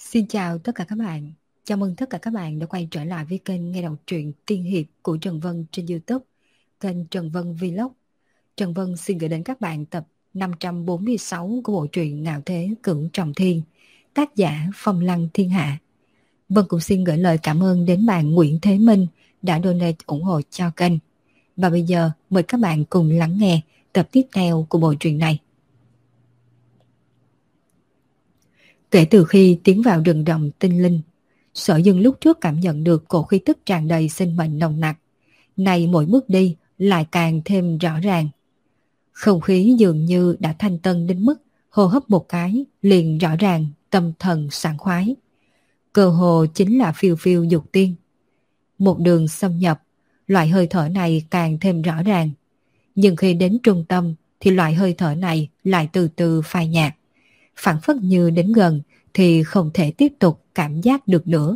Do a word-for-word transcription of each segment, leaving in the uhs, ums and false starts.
Xin chào tất cả các bạn. Chào mừng tất cả các bạn đã quay trở lại với kênh nghe đọc truyện tiên hiệp của Trần Vân trên YouTube, kênh Trần Vân Vlog. Trần Vân xin gửi đến các bạn tập năm trăm bốn mươi sáu của bộ truyện Ngạo Thế Cửu Trọng Thiên, tác giả Phong Lăng Thiên Hạ. Vân cũng xin gửi lời cảm ơn đến bạn Nguyễn Thế Minh đã donate ủng hộ cho kênh. Và bây giờ mời các bạn cùng lắng nghe tập tiếp theo của bộ truyện này. Kể từ khi tiến vào rừng rậm tinh linh, Sở Dương lúc trước cảm nhận được cổ khí tức tràn đầy sinh mệnh nồng nặc. Nay mỗi bước đi lại càng thêm rõ ràng. Không khí dường như đã thanh tân đến mức hô hấp một cái liền rõ ràng, tâm thần sảng khoái. Cơ hồ chính là phiêu phiêu dục tiên. Một đường xâm nhập, loại hơi thở này càng thêm rõ ràng. Nhưng khi đến trung tâm thì loại hơi thở này lại từ từ phai nhạt. Phảng phất như đến gần thì không thể tiếp tục cảm giác được nữa.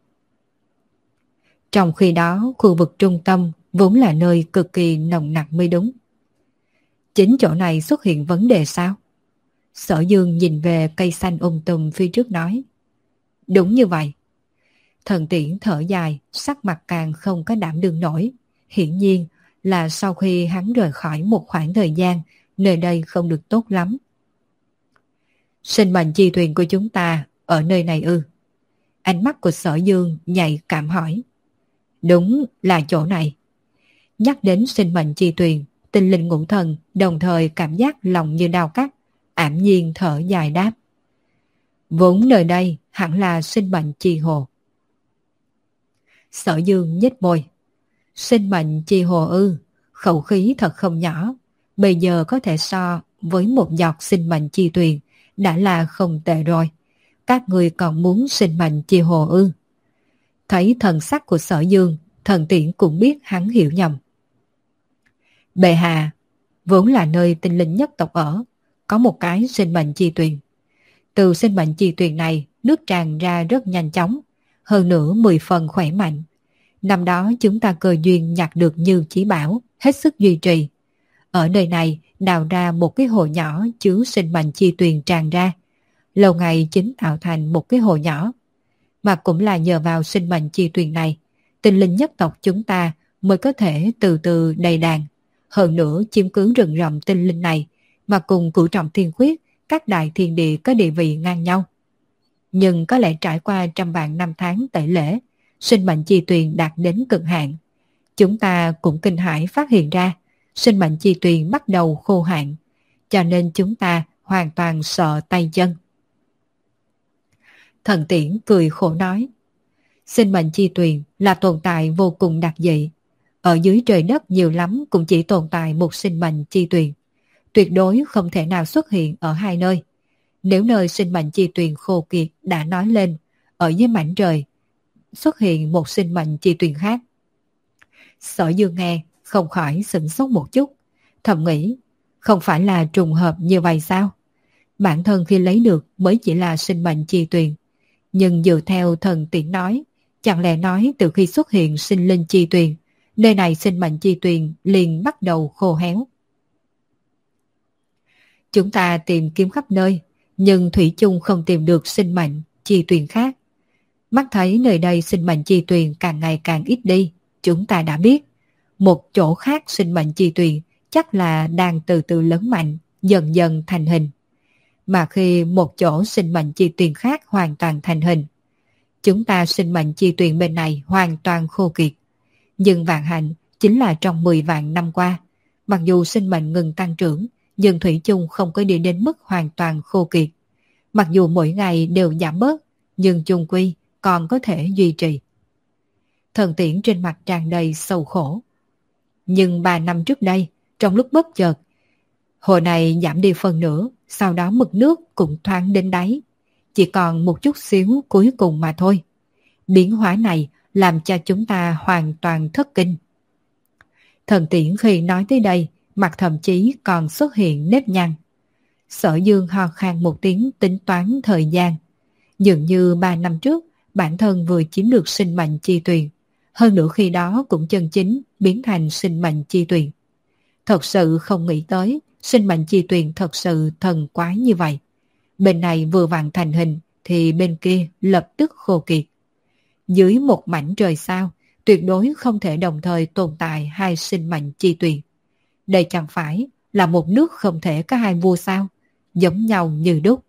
Trong khi đó, khu vực trung tâm vốn là nơi cực kỳ nồng nặc mới đúng. Chính chỗ này xuất hiện vấn đề sao? Sở Dương nhìn về cây xanh um tùm phía trước nói. Đúng như vậy. Thần Tiễn thở dài, sắc mặt càng không có đảm đương nổi. Hiển nhiên là sau khi hắn rời khỏi một khoảng thời gian, nơi đây không được tốt lắm. Sinh mệnh chi thuyền của chúng ta ở nơi này ư? Ánh mắt của Sở Dương nhạy cảm hỏi. Đúng là chỗ này. Nhắc đến sinh mệnh chi thuyền, tinh linh ngũ thần đồng thời cảm giác lòng như đau cắt, ảm nhiên thở dài đáp. Vốn nơi đây hẳn là sinh mệnh chi hồ. Sở Dương nhếch môi. Sinh mệnh chi hồ ư? Khẩu khí thật không nhỏ. Bây giờ có thể so với một giọt sinh mệnh chi thuyền đã là không tệ rồi. Các người còn muốn sinh mệnh chi hồ ư? Thấy thần sắc của Sở Dương, Thần Tiễn cũng biết hắn hiểu nhầm. Bệ hạ, vốn là nơi tinh linh nhất tộc ở, có một cái sinh mệnh chi tuyền. Từ sinh mệnh chi tuyền này, nước tràn ra rất nhanh chóng, hơn nữa mười phần khỏe mạnh. Năm đó chúng ta cơ duyên nhặt được Như Chí Bảo, hết sức duy trì. Ở nơi này đào ra một cái hồ nhỏ chứa sinh mệnh chi tuyền tràn ra. Lâu ngày chính tạo thành một cái hồ nhỏ. Mà cũng là nhờ vào sinh mệnh chi tuyền này, tinh linh nhất tộc chúng ta mới có thể từ từ đầy đàn. Hơn nữa chiếm cứ rừng rậm tinh linh này mà cùng Cửu Trọng Thiên Khuyết, các đại thiên địa có địa vị ngang nhau. Nhưng có lẽ trải qua trăm vạn năm tháng tẩy lễ, sinh mệnh chi tuyền đạt đến cực hạn. Chúng ta cũng kinh hãi phát hiện ra sinh mệnh chi tuyền bắt đầu khô hạn, cho nên chúng ta hoàn toàn sợ tay chân. Thần Tiễn cười khổ nói. Sinh mệnh chi tuyền là tồn tại vô cùng đặc dị. Ở dưới trời đất nhiều lắm cũng chỉ tồn tại một sinh mệnh chi tuyền. Tuyệt đối không thể nào xuất hiện ở hai nơi. Nếu nơi sinh mệnh chi tuyền khô kiệt đã nói lên, ở dưới mảnh trời xuất hiện một sinh mệnh chi tuyền khác. Sở Dương nghe không khỏi sửng sốt một chút, thầm nghĩ, không phải là trùng hợp như vậy sao? Bản thân khi lấy được mới chỉ là sinh mệnh chi tuyền. Nhưng dựa theo Thần Tiễn nói, chẳng lẽ nói từ khi xuất hiện sinh linh chi tuyền, nơi này sinh mệnh chi tuyền liền bắt đầu khô héo. Chúng ta tìm kiếm khắp nơi, nhưng thủy chung không tìm được sinh mệnh chi tuyền khác. Mắt thấy nơi đây sinh mệnh chi tuyền càng ngày càng ít đi, chúng ta đã biết một chỗ khác sinh mệnh chi tuyền chắc là đang từ từ lớn mạnh, dần dần thành hình. Mà khi một chỗ sinh mệnh chi tuyền khác hoàn toàn thành hình, chúng ta sinh mệnh chi tuyền bên này hoàn toàn khô kiệt. Nhưng vạn hạnh chính là trong mười vạn năm qua, mặc dù sinh mệnh ngừng tăng trưởng, nhưng thủy chung không có đi đến mức hoàn toàn khô kiệt. Mặc dù mỗi ngày đều giảm bớt, nhưng chung quy còn có thể duy trì. Thần Tiễn trên mặt tràn đầy sầu khổ. Nhưng ba năm trước đây, trong lúc bất chợt, hồ này giảm đi phần nửa, sau đó mực nước cũng thoáng đến đáy. Chỉ còn một chút xíu cuối cùng mà thôi. Biến hóa này làm cho chúng ta hoàn toàn thất kinh. Thần Tiễn khi nói tới đây, mặt thậm chí còn xuất hiện nếp nhăn. Sở Dương ho khan một tiếng tính toán thời gian. Dường như ba năm trước, bản thân vừa chiếm được sinh mệnh chi tuyền. Hơn nữa khi đó cũng chân chính biến thành sinh mệnh chi tuyền. Thật sự không nghĩ tới sinh mệnh chi tuyền thật sự thần quái như vậy. Bên này vừa vặn thành hình, thì bên kia lập tức khô kiệt. Dưới một mảnh trời sao, tuyệt đối không thể đồng thời tồn tại hai sinh mệnh chi tuyền. Đây chẳng phải là một nước không thể có hai vua sao, giống nhau như đúc.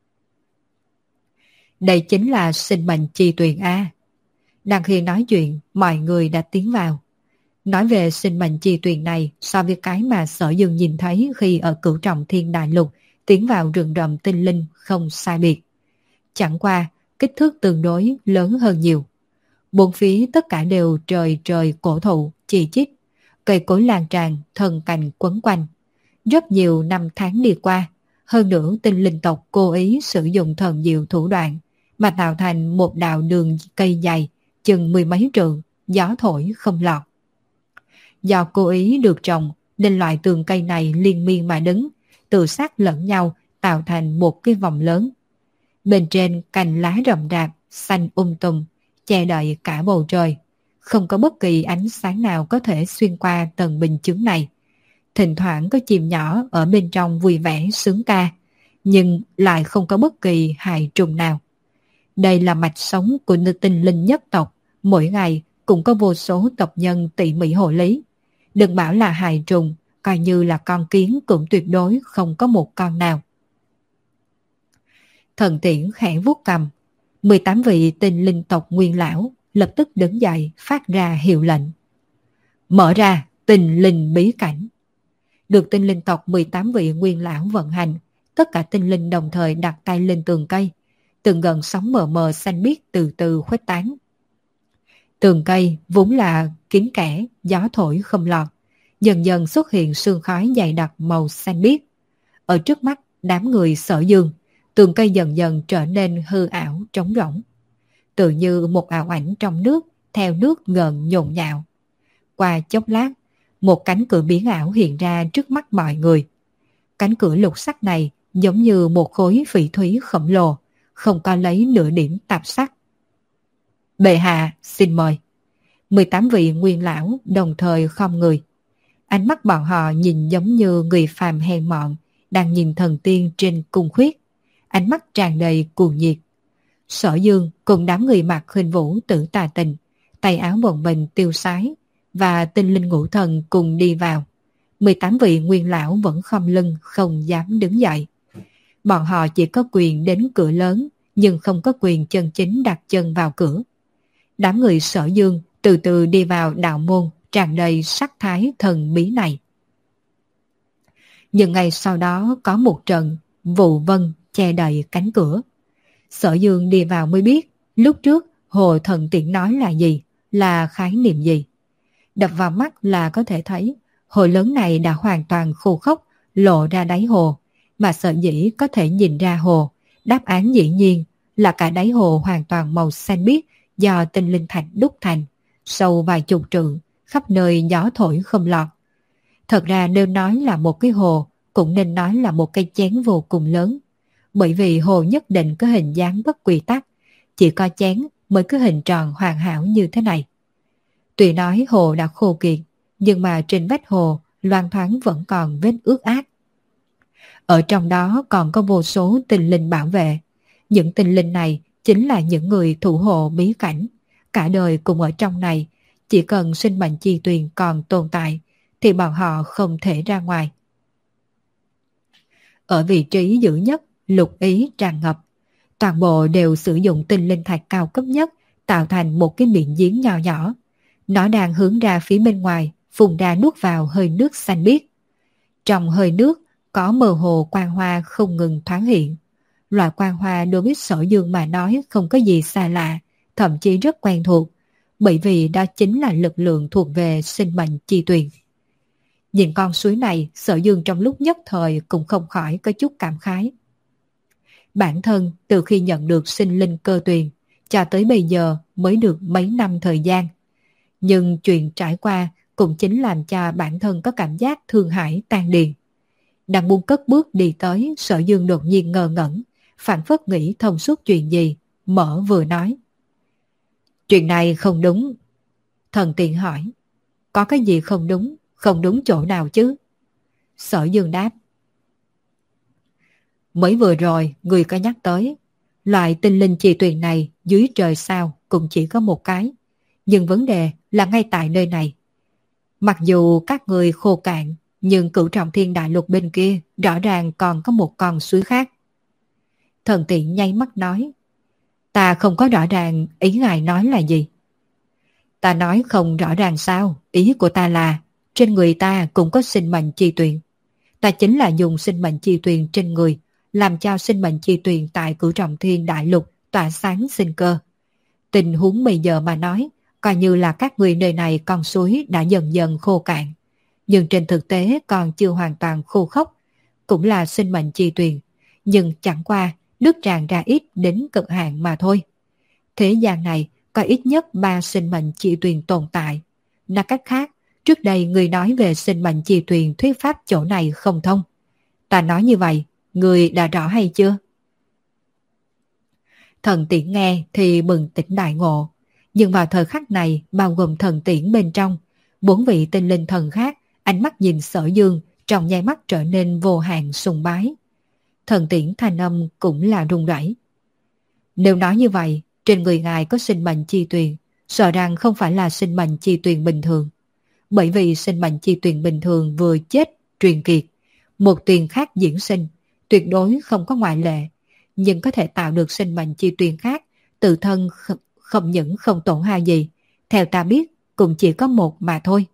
Đây chính là sinh mệnh chi tuyền A. Đang khi nói chuyện, mọi người đã tiến vào. Nói về sinh mệnh chi tuyền này so với cái mà Sở Dương nhìn thấy khi ở Cửu Trọng Thiên Đại Lục tiến vào rừng rậm tinh linh không sai biệt. Chẳng qua, kích thước tương đối lớn hơn nhiều. Bốn phía tất cả đều trời trời cổ thụ, chi chít, cây cối lan tràn, thân cành quấn quanh. Rất nhiều năm tháng đi qua, hơn nữa tinh linh tộc cố ý sử dụng thần diệu thủ đoạn mà tạo thành một đạo đường cây dày chừng mười mấy trượng, gió thổi không lọt. Do cố ý được trồng nên loại tường cây này liên miên mà đứng, tự sát lẫn nhau tạo thành một cái vòng lớn. Bên trên cành lá rậm rạp, xanh um tùm, che đậy cả bầu trời. Không có bất kỳ ánh sáng nào có thể xuyên qua tầng bình chướng này. Thỉnh thoảng có chim nhỏ ở bên trong vui vẻ sướng ca, nhưng lại không có bất kỳ hài trùng nào. Đây là mạch sống của tinh linh nhất tộc, mỗi ngày cũng có vô số tộc nhân tỉ mỉ hộ lý. Đừng bảo là hài trùng, coi như là con kiến cũng tuyệt đối không có một con nào. Thần Tiễn khẽ vuốt cầm, mười tám vị tinh linh tộc nguyên lão lập tức đứng dậy phát ra hiệu lệnh. Mở ra tinh linh bí cảnh. Được tinh linh tộc mười tám vị nguyên lão vận hành, tất cả tinh linh đồng thời đặt tay lên tường cây, từng gần sóng mờ mờ xanh biếc từ từ khuếch tán. Tường cây vốn là kín kẽ, gió thổi không lọt, dần dần xuất hiện sương khói dày đặc màu xanh biếc. Ở trước mắt đám người Sở Dương, tường cây dần dần trở nên hư ảo trống rỗng, tự như một ảo ảnh trong nước, theo nước ngần nhộn nhạo. Qua chốc lát, một cánh cửa biến ảo hiện ra trước mắt mọi người. Cánh cửa lục sắc này giống như một khối phỉ thúy khổng lồ, không có lấy nửa điểm tạp sắc. Bệ hạ, xin mời. mười tám vị nguyên lão đồng thời khom người. Ánh mắt bọn họ nhìn giống như người phàm hèn mọn đang nhìn thần tiên trên cung khuyết. Ánh mắt tràn đầy cuồng nhiệt. Sở Dương cùng đám người mặc khuynh vũ tử tà tình, tay áo bồng bềnh tiêu sái, và tinh linh ngũ thần cùng đi vào. mười tám vị nguyên lão vẫn khom lưng không dám đứng dậy. Bọn họ chỉ có quyền đến cửa lớn, nhưng không có quyền chân chính đặt chân vào cửa. Đám người Sở Dương từ từ đi vào đạo môn tràn đầy sắc thái thần bí này. Nhưng ngày sau đó có một trận vụ vân che đậy cánh cửa. Sở Dương đi vào mới biết lúc trước Hồ Thần Tiễn nói là gì, là khái niệm gì. Đập vào mắt là có thể thấy hồ lớn này đã hoàn toàn khô khốc, lộ ra đáy hồ, mà Sở Dĩ có thể nhìn ra hồ. Đáp án dĩ nhiên là cả đáy hồ hoàn toàn màu xanh biếc do tinh linh thạch đúc thành, sâu vài chục trượng, khắp nơi gió thổi không lọt. Thật ra nếu nói là một cái hồ, cũng nên nói là một cây chén vô cùng lớn, bởi vì hồ nhất định có hình dáng bất quy tắc, chỉ có chén mới có hình tròn hoàn hảo như thế này. Tuy nói hồ đã khô kiệt, nhưng mà trên vách hồ loang thoáng vẫn còn vết ướt át. Ở trong đó còn có vô số tinh linh bảo vệ. Những tinh linh này chính là những người thủ hộ bí cảnh, cả đời cùng ở trong này. Chỉ cần sinh mệnh chi tuyền còn tồn tại thì bọn họ không thể ra ngoài. Ở vị trí giữa nhất, lục ý tràn ngập. Toàn bộ đều sử dụng tinh linh thạch cao cấp nhất tạo thành một cái miệng giếng nhỏ nhỏ. Nó đang hướng ra phía bên ngoài, phun ra nuốt vào hơi nước xanh biếc. Trong hơi nước có mơ hồ quang hoa không ngừng thoáng hiện. Loại quang hoa đối với Sở Dương mà nói không có gì xa lạ, thậm chí rất quen thuộc, bởi vì đó chính là lực lượng thuộc về sinh mệnh chi tuyền. Nhìn con suối này, Sở Dương trong lúc nhất thời cũng không khỏi có chút cảm khái. Bản thân từ khi nhận được sinh linh cơ tuyền, cho tới bây giờ mới được mấy năm thời gian. Nhưng chuyện trải qua cũng chính làm cho bản thân có cảm giác thương hại tan điền. Đang muốn cất bước đi tới, Sở Dương đột nhiên ngơ ngẩn, phảng phất nghĩ thông suốt chuyện gì, mở vừa nói. Chuyện này không đúng. Thần Tiện hỏi, có cái gì không đúng, không đúng chỗ nào chứ? Sở Dương đáp, mới vừa rồi người có nhắc tới, Loại tinh linh chi tuyền này dưới trời sao cũng chỉ có một cái. Nhưng vấn đề là ngay tại nơi này. Mặc dù các người khô cạn, nhưng Cửu Trọng Thiên Đại Lục bên kia rõ ràng còn có một con suối khác. Thần Tiễn nháy mắt nói, ta không có rõ ràng ý ngài nói là gì. Ta nói không rõ ràng sao, ý của ta là trên người ta cũng có sinh mệnh chi tuyền. Ta chính là dùng sinh mệnh chi tuyền trên người, làm cho sinh mệnh chi tuyền tại Cửu Trọng Thiên Đại Lục tỏa sáng sinh cơ. Tình huống bây giờ mà nói, coi như là các người nơi này con suối đã dần dần khô cạn. Nhưng trên thực tế còn chưa hoàn toàn khô khốc, cũng là sinh mệnh chi tuyền, nhưng chẳng qua nước tràn ra ít đến cực hạn mà thôi. Thế gian này có ít nhất ba sinh mệnh chi tuyền tồn tại. Nói cách khác, trước đây người nói về sinh mệnh chi tuyền thuyết pháp chỗ này không thông. Ta nói như vậy, người đã rõ hay chưa? Thần Tiễn nghe thì bừng tỉnh đại ngộ. Nhưng vào thời khắc này, bao gồm Thần Tiễn bên trong, bốn vị tinh linh thần khác, ánh mắt nhìn Sở Dương trong nháy mắt trở nên vô hạn sùng bái. Thần Tiễn thanh âm cũng là rung rẩy. Nếu nói như vậy, trên người ngài có sinh mệnh chi tuyền, sợ rằng không phải là sinh mệnh chi tuyền bình thường. Bởi vì sinh mệnh chi tuyền bình thường vừa chết, truyền kiệt, một tuyền khác diễn sinh, tuyệt đối không có ngoại lệ, nhưng có thể tạo được sinh mệnh chi tuyền khác, tự thân không, không những không tổn hao gì, theo ta biết cũng chỉ có một mà thôi.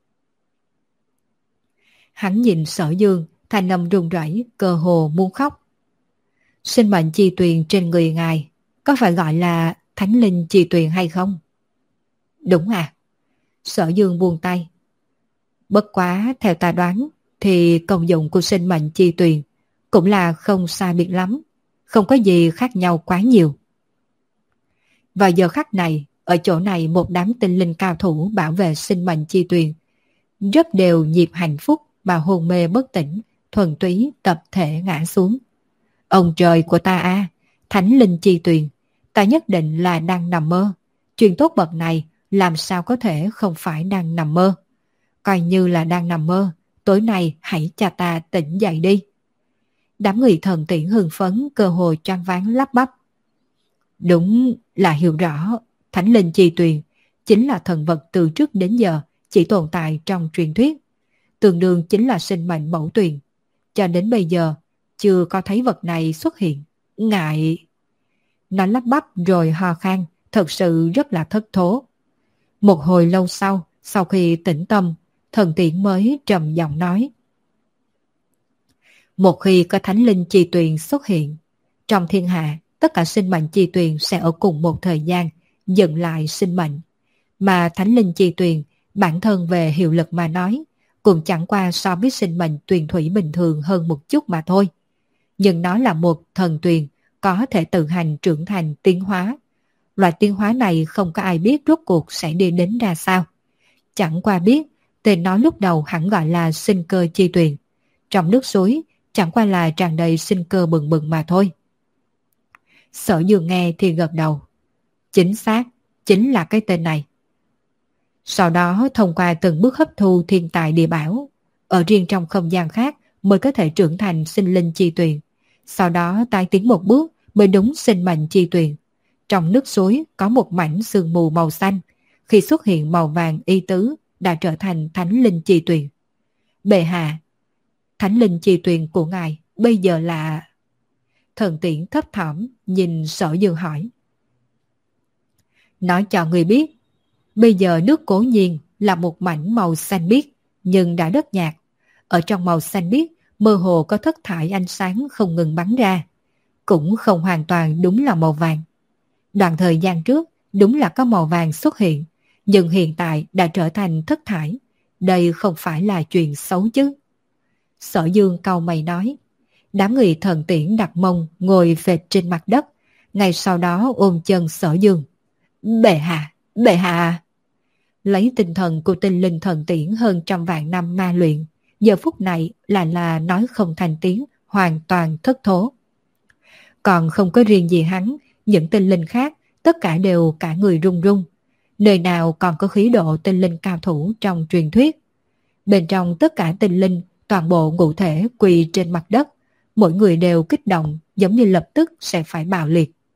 Hắn nhìn Sở Dương, thanh âm run rẩy, cơ hồ muốn khóc. Sinh mệnh chi tuyền trên người ngài có phải gọi là thánh linh chi tuyền hay không? Đúng à? Sở Dương buông tay. Bất quá theo ta đoán thì công dụng của sinh mệnh chi tuyền cũng là không sai biệt lắm, không có gì khác nhau quá nhiều. Vào giờ khắc này, ở chỗ này một đám tinh linh cao thủ bảo vệ sinh mệnh chi tuyền, rất đều nhịp hạnh phúc mà hôn mê bất tỉnh, thuần túy tập thể ngã xuống. Ông trời của ta a, à, thánh linh chi tuyền, ta nhất định là đang nằm mơ. Chuyện tốt bậc này làm sao có thể không phải đang nằm mơ. Coi như là đang nằm mơ, tối nay hãy cho ta tỉnh dậy đi. Đám người Thần Tiễn hưng phấn cơ hội choáng váng lắp bắp. Đúng là hiểu rõ, thánh linh chi tuyền chính là thần vật từ trước đến giờ chỉ tồn tại trong truyền thuyết, tương đương chính là sinh mệnh mẫu tuyền. Cho đến bây giờ chưa có thấy vật này xuất hiện. Ngại... Nó lắp bắp rồi ho khan, thật sự rất là thất thố. Một hồi lâu sau, sau khi tĩnh tâm, Thần Tiễn mới trầm giọng nói. Một khi có thánh linh chi tuyền xuất hiện, trong thiên hạ, tất cả sinh mệnh chi tuyền sẽ ở cùng một thời gian, dừng lại sinh mệnh. Mà thánh linh chi tuyền, bản thân về hiệu lực mà nói, cũng chẳng qua so với sinh mệnh tuyền thủy bình thường hơn một chút mà thôi. Nhưng nó là một thần tuyền, có thể tự hành trưởng thành tiến hóa. Loại tiến hóa này không có ai biết rốt cuộc sẽ đi đến ra sao. Chẳng qua biết, tên nó lúc đầu hẳn gọi là sinh cơ chi tuyền. Trong nước suối, chẳng qua là tràn đầy sinh cơ bừng bừng mà thôi. Sở Dương nghe thì gật đầu. Chính xác, chính là cái tên này. Sau đó thông qua từng bước hấp thu thiên tài địa bảo, ở riêng trong không gian khác mới có thể trưởng thành sinh linh chi tuyền. Sau đó tái tiến một bước mới đúng sinh mệnh chi tuyền. Trong nước suối có một mảnh sương mù màu xanh, khi xuất hiện màu vàng y tứ đã trở thành thánh linh chi tuyền. Bệ hạ, thánh linh chi tuyền của ngài bây giờ là... Thần Tiễn thấp thỏm nhìn Sở Dương hỏi. Nói cho người biết, bây giờ nước Cố Nhiên là một mảnh màu xanh biếc nhưng đã rất nhạt. Ở trong màu xanh biếc mơ hồ có thất thải ánh sáng không ngừng bắn ra. Cũng không hoàn toàn đúng là màu vàng. Đoạn thời gian trước đúng là có màu vàng xuất hiện, nhưng hiện tại đã trở thành thất thải. Đây không phải là chuyện xấu chứ. Sở Dương cau mày nói. Đám người Thần Tiễn đặt mông ngồi phệt trên mặt đất, ngay sau đó ôm chân Sở Dương. Bệ hạ, bệ hạ. Lấy tinh thần của tinh linh Thần Tiễn hơn trăm vạn năm ma luyện, giờ phút này là là nói không thành tiếng, hoàn toàn thất thố. Còn không có riêng gì hắn, những tinh linh khác tất cả đều cả người run run. Nơi nào còn có khí độ tinh linh cao thủ trong truyền thuyết. Bên trong tất cả tinh linh, toàn bộ ngũ thể quỳ trên mặt đất, mỗi người đều kích động giống như lập tức sẽ phải bạo liệt.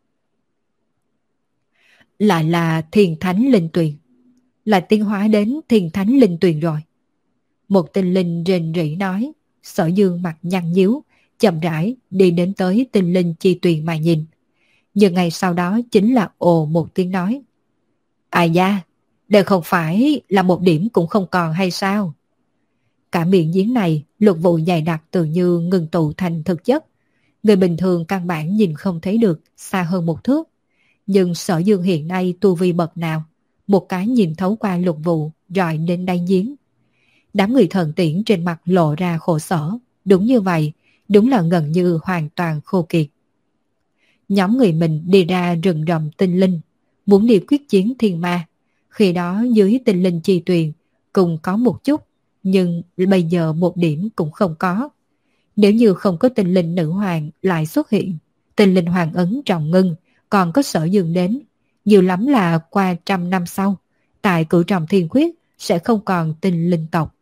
lại là Thiên Thánh Linh Tuyền, là tiến hóa đến Thiên Thánh Linh Tuyền rồi. Một tinh linh rền rỉ nói. Sở Dương mặt nhăn nhíu, chậm rãi đi đến tới tinh linh chi tuyền mà nhìn. Nhưng ngay sau đó chính là ồ một tiếng nói. Ai da, đây không phải là một điểm cũng không còn hay sao? Cả miệng giếng này lục vụ dày đặc tự như ngừng tụ thành thực chất. Người bình thường căn bản nhìn không thấy được xa hơn một thước. Nhưng Sở Dương hiện nay tu vi bậc nào, một cái nhìn thấu qua lục vụ rọi đến đáy giếng. Đám người thần tiễn trên mặt lộ ra khổ sở. Đúng như vậy, đúng là gần như hoàn toàn khô kiệt. Nhóm người mình đi ra rừng rậm tinh linh, muốn đi quyết chiến thiên ma. Khi đó dưới tinh linh chi tuyền cùng có một chút, nhưng bây giờ một điểm cũng không có. Nếu như không có tinh linh nữ hoàng lại xuất hiện, tinh linh hoàng ấn trọng ngưng, còn có Sở Dương đến, nhiều lắm là qua trăm năm sau, tại cửu trọng thiên khuyết sẽ không còn tinh linh tộc.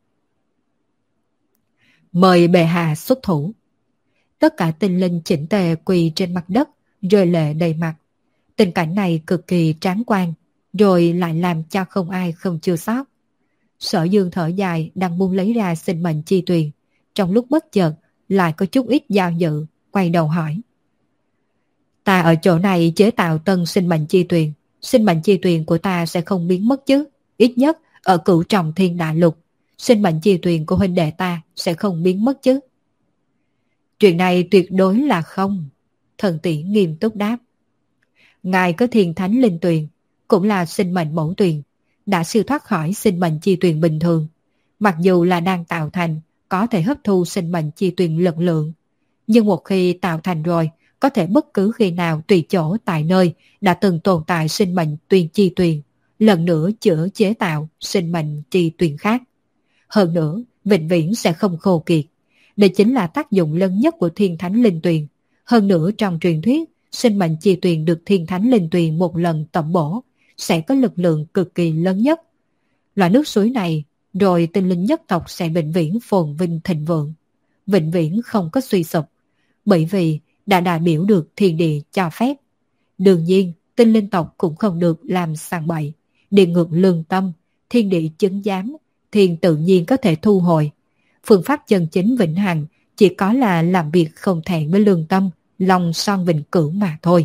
Mời bệ hạ xuất thủ. Tất cả tinh linh chỉnh tề quỳ trên mặt đất, rơi lệ đầy mặt. Tình cảnh này cực kỳ tráng quan, rồi lại làm cho không ai không chua xót. Sở Dương thở dài đang muốn lấy ra sinh mệnh chi tuyền, trong lúc bất chợt lại có chút ít dao dự, quay đầu hỏi. Ta ở chỗ này chế tạo tân sinh mệnh chi tuyền, sinh mệnh chi tuyền của ta sẽ không biến mất chứ? Ít nhất ở cửu trọng thiên đại lục, sinh mệnh chi tuyền của huynh đệ ta sẽ không biến mất chứ? Chuyện này tuyệt đối là không. Thần tỷ nghiêm túc đáp. Ngài có thiên thánh linh tuyền, cũng là sinh mệnh mẫu tuyền, đã siêu thoát khỏi sinh mệnh chi tuyền bình thường. Mặc dù là đang tạo thành, có thể hấp thu sinh mệnh chi tuyền lực lượng. Nhưng một khi tạo thành rồi, có thể bất cứ khi nào tùy chỗ tại nơi đã từng tồn tại sinh mệnh tuyền chi tuyền, lần nữa chữa chế tạo sinh mệnh chi tuyền khác. Hơn nữa, vĩnh viễn sẽ không khô kiệt. Đây chính là tác dụng lớn nhất của thiên thánh linh tuyền. Hơn nữa trong truyền thuyết, sinh mệnh chi tuyền được thiên thánh linh tuyền một lần tẩm bổ, sẽ có lực lượng cực kỳ lớn nhất. Loại nước suối này, rồi tinh linh nhất tộc sẽ vĩnh viễn phồn vinh thịnh vượng, vĩnh viễn không có suy sụp, bởi vì đã đại biểu được thiên địa cho phép. Đương nhiên, tinh linh tộc cũng không được làm sàng bậy, địa ngược lương tâm, thiên địa chứng giám, thiên tự nhiên có thể thu hồi. Phương pháp chân chính vĩnh hằng chỉ có là làm việc không thẹn với lương tâm, lòng son vĩnh cửu mà thôi.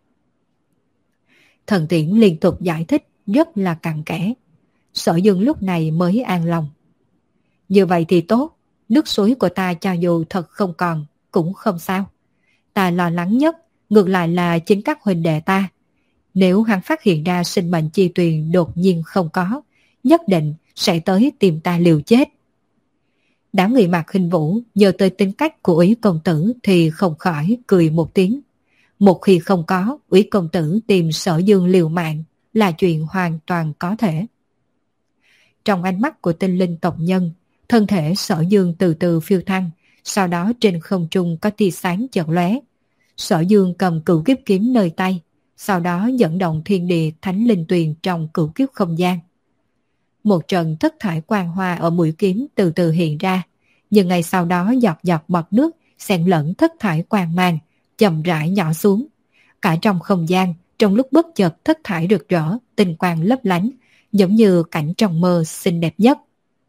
Thần Tiễn liên tục giải thích rất là cặn kẽ. Sở Dương lúc này mới an lòng. Như vậy thì tốt, nước suối của ta cho dù thật không còn cũng không sao. Ta lo lắng nhất ngược lại là chính các huynh đệ ta. Nếu hắn phát hiện ra sinh mệnh chi tuyền đột nhiên không có, nhất định sẽ tới tìm ta liều chết. Đám người Mạc Khinh Vũ nhờ tới tính cách của Úy công tử thì không khỏi cười một tiếng. Một khi không có, Úy công tử tìm Sở Dương liều mạng là chuyện hoàn toàn có thể. Trong ánh mắt của tinh linh tộc nhân, thân thể Sở Dương từ từ phiêu thăng, sau đó trên không trung có tia sáng chợt lóe. Sở Dương cầm cửu kiếp kiếm nơi tay, sau đó dẫn động thiên địa thánh linh tuyền trong cửu kiếp không gian. Một trận thất thải quang hoa ở mũi kiếm từ từ hiện ra, nhưng ngay sau đó giọt giọt bọt nước xen lẫn thất thải quang mang, chậm rãi nhỏ xuống. Cả trong không gian, trong lúc bất chợt thất thải rực rỡ, tinh quang lấp lánh, giống như cảnh trong mơ xinh đẹp nhất.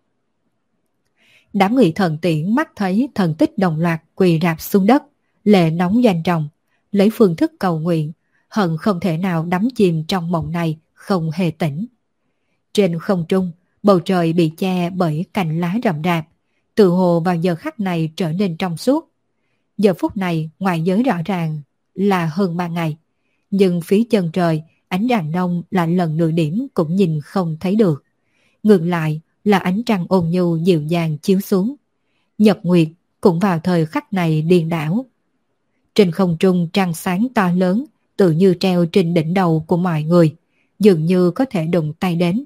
Đám người thần tiễn mắt thấy thần tích đồng loạt quỳ rạp xuống đất, lệ nóng doanh trọng, lấy phương thức cầu nguyện, hận không thể nào đắm chìm trong mộng này, không hề tỉnh. Trên không trung, bầu trời bị che bởi cành lá rậm rạp, tự hồ vào giờ khắc này trở nên trong suốt. Giờ phút này ngoại giới rõ ràng là hơn ba ngày, nhưng phía chân trời ánh rạng đông lại lần nửa điểm cũng nhìn không thấy được. Ngược lại là ánh trăng ôn nhu dịu dàng chiếu xuống. Nhật nguyệt cũng vào thời khắc này điên đảo. Trên không trung trăng sáng to lớn, tự như treo trên đỉnh đầu của mọi người, dường như có thể đụng tay đến.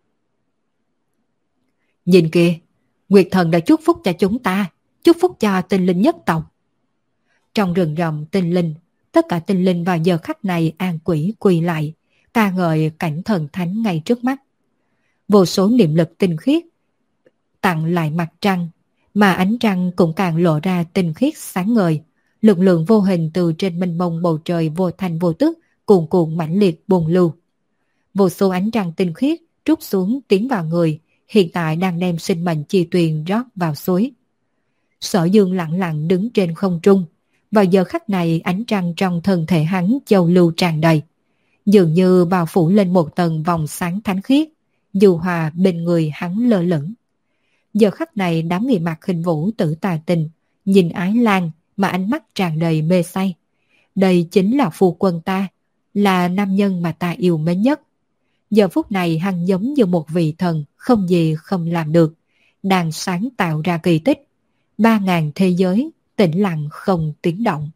Nhìn kìa, Nguyệt Thần đã chúc phúc cho chúng ta, chúc phúc cho tinh linh nhất tộc. Trong rừng rậm tinh linh, tất cả tinh linh vào giờ khắc này an quỷ quỳ lại, ca ngợi cảnh thần thánh ngay trước mắt. Vô số niệm lực tinh khiết tặng lại mặt trăng, mà ánh trăng cũng càng lộ ra tinh khiết sáng ngời. Lực lượng vô hình từ trên mênh mông bầu trời vô thành vô tức cuồn cuộn mãnh liệt bùng lưu. Vô số ánh trăng tinh khiết trút xuống tiến vào người, hiện tại đang đem sinh mệnh chi tuyền rót vào suối. Sở Dương lặng lặng đứng trên không trung. Vào giờ khắc này ánh trăng trong thân thể hắn châu lưu tràn đầy, dường như bao phủ lên một tầng vòng sáng thánh khiết, dù hòa bên người hắn lơ lửng. Giờ khắc này đám người mặc Hình Vũ Tử Tà Tình nhìn Ái Lan mà ánh mắt tràn đầy mê say. Đây chính là phu quân ta, là nam nhân mà ta yêu mến nhất. Giờ phút này hắn giống như một vị thần không gì không làm được, đang sáng tạo ra kỳ tích. Ba ngàn thế giới tĩnh lặng không tiếng động.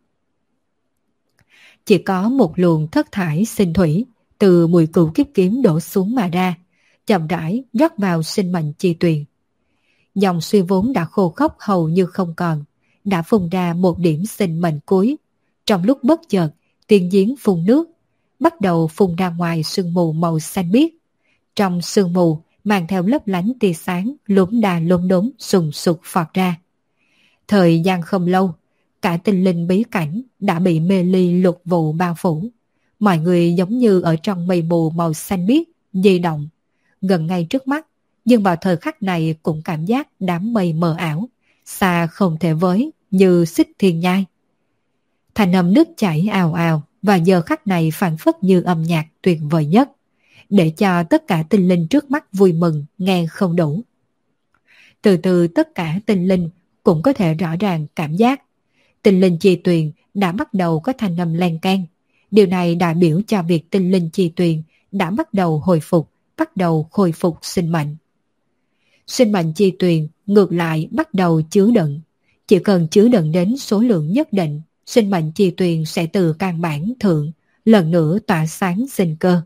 Chỉ có một luồng thất thải sinh thủy từ mùi cửu kiếp kiếm đổ xuống mà ra, chậm rãi rót vào sinh mệnh chi tuyền. Dòng suy vốn đã khô khốc hầu như không còn, đã phun ra một điểm sinh mệnh cuối. Trong lúc bất chợt, tiên giếng phun nước, bắt đầu phun ra ngoài sương mù màu xanh biếc. Trong sương mù mang theo lấp lánh tia sáng lốm đà lốm đốm sùng sục phọt ra. Thời gian không lâu, cả tinh linh bí cảnh đã bị mê ly lục vụ bao phủ. Mọi người giống như ở trong mây mù màu xanh biếc di động gần ngay trước mắt, nhưng vào thời khắc này cũng cảm giác đám mây mờ ảo, xa không thể với như xích thiên nhai. Thành âm nước chảy ào ào và giờ khắc này phảng phất như âm nhạc tuyệt vời nhất, để cho tất cả tinh linh trước mắt vui mừng nghe không đủ. Từ từ tất cả tinh linh cũng có thể rõ ràng cảm giác tinh linh chi tuyền đã bắt đầu có thanh âm len keng. Điều này đại biểu cho việc tinh linh chi tuyền đã bắt đầu hồi phục, bắt đầu khôi phục sinh mệnh. Sinh mệnh chi tuyền ngược lại bắt đầu chứa đựng. Chỉ cần chứa đựng đến số lượng nhất định, sinh mệnh chi tuyền sẽ từ căn bản thượng lần nữa tỏa sáng sinh cơ.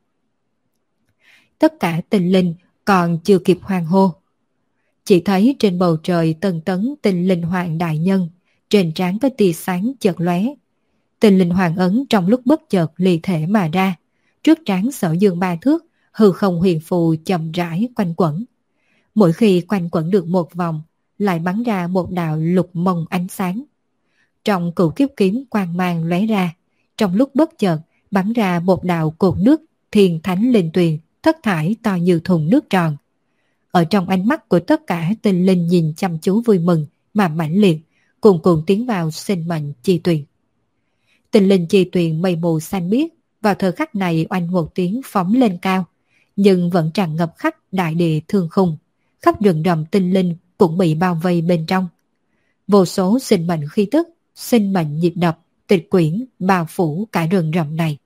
Tất cả tinh linh còn chưa kịp hoan hô, chỉ thấy trên bầu trời tần tấn tinh linh hoàng đại nhân, trên trán có tia sáng chợt lóe. Tinh linh hoàng ấn trong lúc bất chợt ly thể mà ra, trước trán Sở Dương ba thước, hư không huyền phù chậm rãi quanh quẩn. Mỗi khi quanh quẩn được một vòng, lại bắn ra một đạo lục mông ánh sáng. Trong cửu kiếp kiếm quang mang lóe ra, trong lúc bất chợt bắn ra một đạo cột nước thiên thánh linh tuyền thất thải to như thùng nước tròn. Ở trong ánh mắt của tất cả tinh linh nhìn chăm chú vui mừng mà mãnh liệt, cùng cùng tiến vào sinh mệnh chi tuyền. Tinh linh chi tuyền mây mù xanh biếc vào thời khắc này oanh một tiếng phóng lên cao, nhưng vẫn tràn ngập khắp đại địa thương khung, khắp rừng rậm tinh linh cũng bị bao vây bên trong. Vô số sinh mệnh khí tức, sinh mệnh nhịp đập, tịch quyển bao phủ cả rừng rậm này.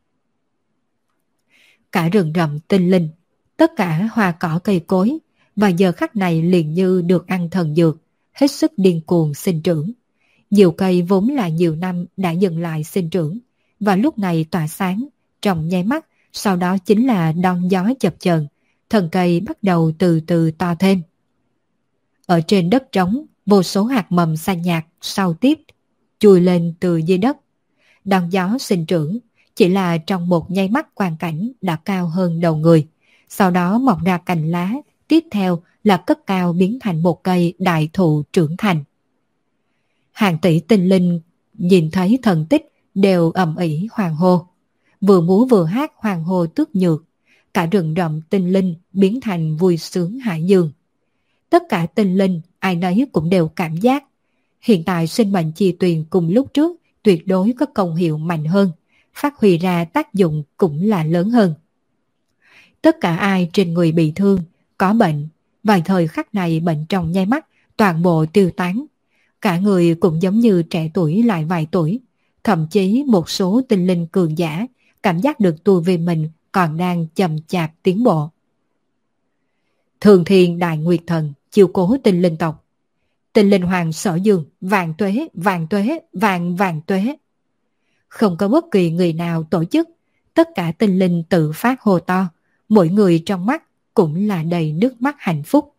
Cả rừng rậm tinh linh, tất cả hoa cỏ cây cối, và giờ khắc này liền như được ăn thần dược, hết sức điên cuồng sinh trưởng. Nhiều cây vốn là nhiều năm đã dừng lại sinh trưởng, và lúc này tỏa sáng, trong nháy mắt, sau đó chính là đón gió chập chờn, thân cây bắt đầu từ từ to thêm. Ở trên đất trống, vô số hạt mầm xanh nhạt sau tiếp chui lên từ dưới đất. Đón gió sinh trưởng, chỉ là trong một nháy mắt quang cảnh đã cao hơn đầu người, sau đó mọc ra cành lá, tiếp theo là cất cao biến thành một cây đại thụ trưởng thành. Hàng tỷ tinh linh nhìn thấy thần tích đều ầm ĩ hoàng hô, vừa múa vừa hát hoàng hô tước nhược, cả rừng rậm tinh linh biến thành vui sướng hải dương. Tất cả tinh linh ai nấy cũng đều cảm giác hiện tại sinh mệnh chi tuyền cùng lúc trước tuyệt đối có công hiệu mạnh hơn, phát huy ra tác dụng cũng là lớn hơn. Tất cả ai trên người bị thương, có bệnh, vài thời khắc này bệnh trong nháy mắt toàn bộ tiêu tán. Cả người cũng giống như trẻ tuổi lại vài tuổi, thậm chí một số tinh linh cường giả cảm giác được tu vi mình còn đang chậm chạp tiến bộ. Thường Thiên Đại Nguyệt Thần chiêu cố tinh linh tộc. Tinh linh hoàng Sở Dương, vạn tuế, vạn tuế, vạn vạn tuế. Không có bất kỳ người nào tổ chức, tất cả tinh linh tự phát hô to, mỗi người trong mắt cũng là đầy nước mắt hạnh phúc.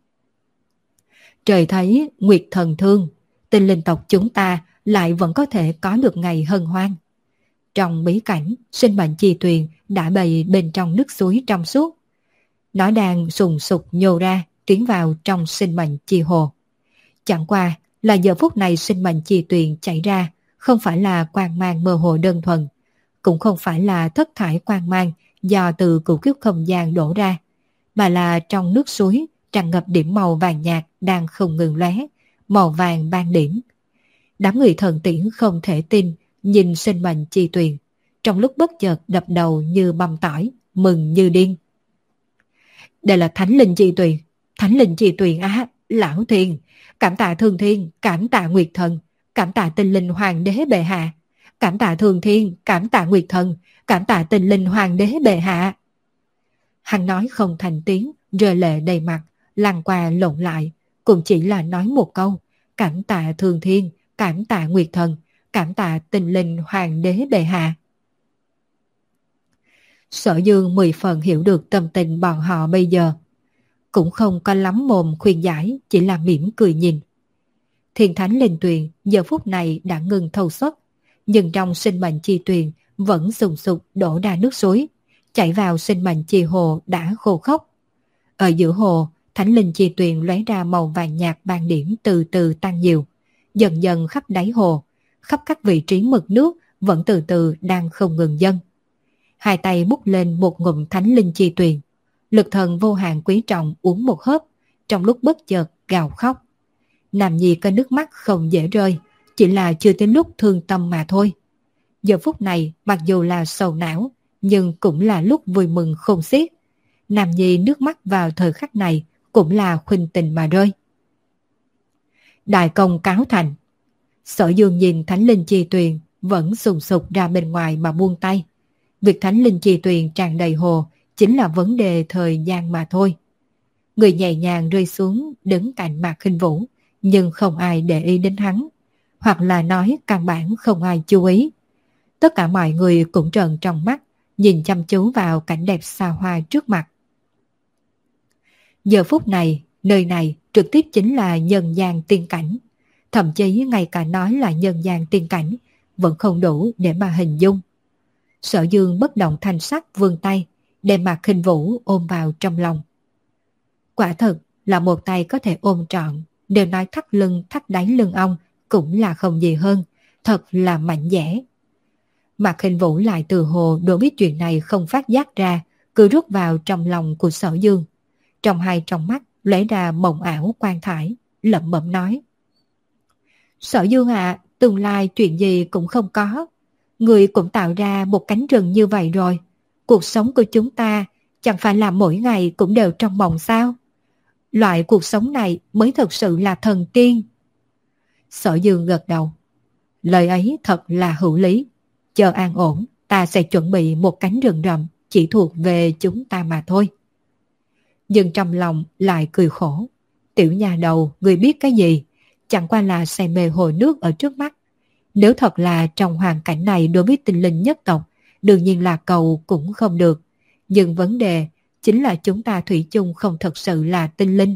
Trời thấy Nguyệt Thần thương, tinh linh tộc chúng ta lại vẫn có thể có được ngày hân hoan. Trong bí cảnh, sinh mệnh chi tuyền đã bày bên trong nước suối trong suốt. Nó đang sùng sục nhô ra, tiến vào trong sinh mệnh chi hồ. Chẳng qua là giờ phút này sinh mệnh chi tuyền chảy ra không phải là quang mang mơ hồ đơn thuần, cũng không phải là thất thải quang mang do từ cửu kiếp không gian đổ ra, mà là trong nước suối tràn ngập điểm màu vàng nhạt đang không ngừng lóe, màu vàng ban điểm. Đám người thần tiễn không thể tin nhìn sinh mệnh chi tuyền, trong lúc bất chợt đập đầu như băm tỏi, mừng như điên. Đây là thánh linh chi tuyền, thánh linh chi tuyền á, lão thiên, cảm tạ thương thiên, cảm tạ nguyệt thần, cảm tạ tinh linh hoàng đế bệ hạ, cảm tạ thương thiên, cảm tạ nguyệt thần, cảm tạ tinh linh hoàng đế bệ hạ. Hắn nói không thành tiếng, rơi lệ đầy mặt, lăn qua lộn lại, cũng chỉ là nói một câu, cảm tạ thương thiên, cảm tạ nguyệt thần, cảm tạ tinh linh hoàng đế bệ hạ. Sở Dương mười phần hiểu được tâm tình bọn họ bây giờ, cũng không có lắm mồm khuyên giải, chỉ là mỉm cười nhìn. Thiên thánh linh tuyền giờ phút này đã ngừng thâu xuất, nhưng trong sinh mệnh chi tuyền vẫn sùng sục đổ ra nước suối, chảy vào sinh mệnh chi hồ đã khô khốc. Ở giữa hồ, thánh linh chi tuyền lóe ra màu vàng nhạt ban điểm từ từ tăng nhiều, dần dần khắp đáy hồ, khắp các vị trí mực nước vẫn từ từ đang không ngừng dâng. Hai tay múc lên một ngụm thánh linh chi tuyền, lực thần vô hạn quý trọng uống một hớp, trong lúc bất chợt gào khóc. Nam nhi có nước mắt không dễ rơi, chỉ là chưa tới lúc thương tâm mà thôi. Giờ phút này mặc dù là sầu não, nhưng cũng là lúc vui mừng khôn xiết. Nam nhi nước mắt vào thời khắc này cũng là khuynh tình mà rơi. Đại công cáo thành. Sở Dương nhìn thánh linh chi tuyền vẫn sùng sục ra bên ngoài mà buông tay. Việc thánh linh chi tuyền tràn đầy hồ chính là vấn đề thời gian mà thôi. Người nhẹ nhàng rơi xuống đứng cạnh Mạc Khinh Vũ, nhưng không ai để ý đến hắn, hoặc là nói căn bản không ai chú ý. Tất cả mọi người cũng trợn tròn mắt, nhìn chăm chú vào cảnh đẹp xa hoa trước mặt. Giờ phút này, nơi này trực tiếp chính là nhân gian tiên cảnh. Thậm chí ngay cả nói là nhân gian tiên cảnh vẫn không đủ để mà hình dung. Sở Dương bất động thanh sắc vươn tay, đem Mạc Khinh Vũ ôm vào trong lòng. Quả thật là một tay có thể ôm trọn, đều nói thắt lưng thắt đáy lưng ong cũng là không gì hơn, thật là mạnh dẻ. Mạc Khinh Vũ lại từ hồ đối biết chuyện này không phát giác ra, cứ rút vào trong lòng của Sở Dương. Trong hai trong mắt lóe ra mộng ảo quan thải, lẩm bẩm nói: Sở Dương ạ, à, tương lai chuyện gì cũng không có. Người cũng tạo ra một cánh rừng như vậy rồi. Cuộc sống của chúng ta chẳng phải là mỗi ngày cũng đều trong mộng sao? Loại cuộc sống này mới thật sự là thần tiên. Sở Dương gật đầu. Lời ấy thật là hữu lý. Chờ an ổn, ta sẽ chuẩn bị một cánh rừng rậm chỉ thuộc về chúng ta mà thôi. Nhưng trong lòng lại cười khổ. Tiểu nhà đầu, người biết cái gì? Chẳng qua là say mê hồ nước ở trước mắt. Nếu thật là trong hoàn cảnh này đối với tinh linh nhất tộc, đương nhiên là cầu cũng không được. Nhưng vấn đề chính là chúng ta thủy chung không thật sự là tinh linh.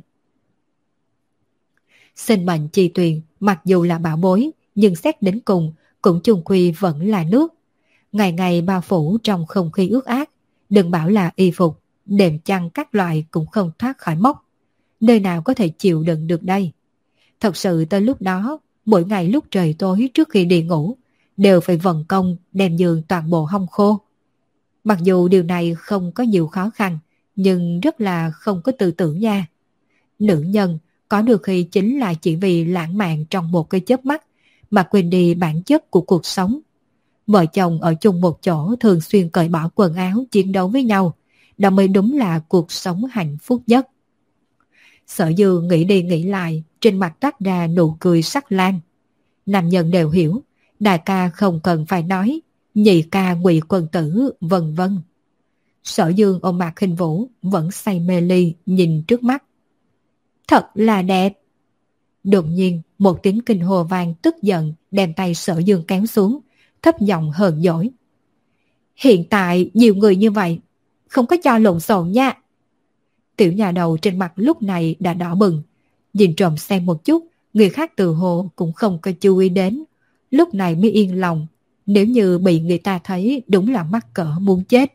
Sinh mệnh chi tuyền mặc dù là bảo bối, nhưng xét đến cùng cũng chung quy vẫn là nước. Ngày ngày bao phủ trong không khí ướt át, đừng bảo là y phục, đệm chăn các loại cũng không thoát khỏi mốc. Nơi nào có thể chịu đựng được đây? Thật sự tới lúc đó, mỗi ngày lúc trời tối trước khi đi ngủ, đều phải vận công đem giường toàn bộ hong khô. Mặc dù điều này không có nhiều khó khăn, nhưng rất là không có tư tưởng nha. Nữ nhân có được khi chính là chỉ vì lãng mạn trong một cái chớp mắt mà quên đi bản chất của cuộc sống. Vợ chồng ở chung một chỗ thường xuyên cởi bỏ quần áo chiến đấu với nhau, đó mới đúng là cuộc sống hạnh phúc nhất. Sở Dư nghĩ đi nghĩ lại, trên mặt toát ra nụ cười sắc lan. Nam nhân đều hiểu, đại ca không cần phải nói, nhị ca Ngụy quân tử, vân vân. Sở Dương ôm Mạc Khinh Vũ vẫn say mê ly nhìn trước mắt. Thật là đẹp. Đột nhiên một tiếng kinh hồ vang tức giận đem tay Sở Dương kéo xuống, thấp giọng hờn dỗi. Hiện tại nhiều người như vậy, không có cho lộn xộn nha. Tiểu nhà đầu trên mặt lúc này đã đỏ bừng, nhìn trộm xem một chút, người khác từ hồ cũng không có chú ý đến, lúc này mới yên lòng. Nếu như bị người ta thấy đúng là mắc cỡ muốn chết.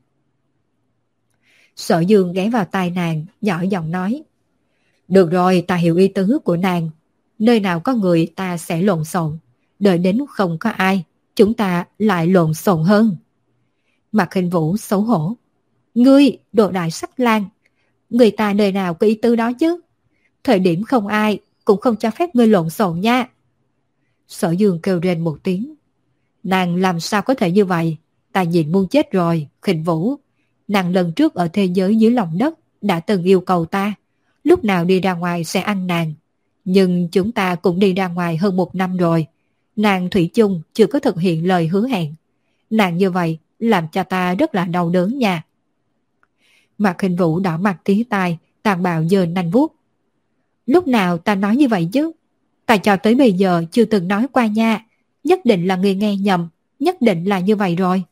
Sở Dương ghé vào tai nàng, nhỏ giọng nói. Được rồi, ta hiểu ý tứ của nàng. Nơi nào có người ta sẽ lộn xộn, đợi đến không có ai, chúng ta lại lộn xộn hơn. Mạc Khinh Vũ xấu hổ. Ngươi, đồ đại sắc lang, người ta nơi nào có ý tứ đó chứ? Thời điểm không ai, cũng không cho phép ngươi lộn xộn nha. Sở Dương kêu rên một tiếng. Nàng làm sao có thể như vậy? Ta nhìn muốn chết rồi, Khinh Vũ. Nàng lần trước ở thế giới dưới lòng đất đã từng yêu cầu ta, lúc nào đi ra ngoài sẽ ăn nàng. Nhưng chúng ta cũng đi ra ngoài hơn một năm rồi. Nàng thủy chung chưa có thực hiện lời hứa hẹn. Nàng như vậy làm cho ta rất là đau đớn nha. Mạc Khinh Vũ đỏ mặt tía tai, tàn bạo giơ nanh vuốt. Lúc nào ta nói như vậy chứ? Ta cho tới bây giờ chưa từng nói qua nha. Nhất định là người nghe nhầm, nhất định là như vậy rồi.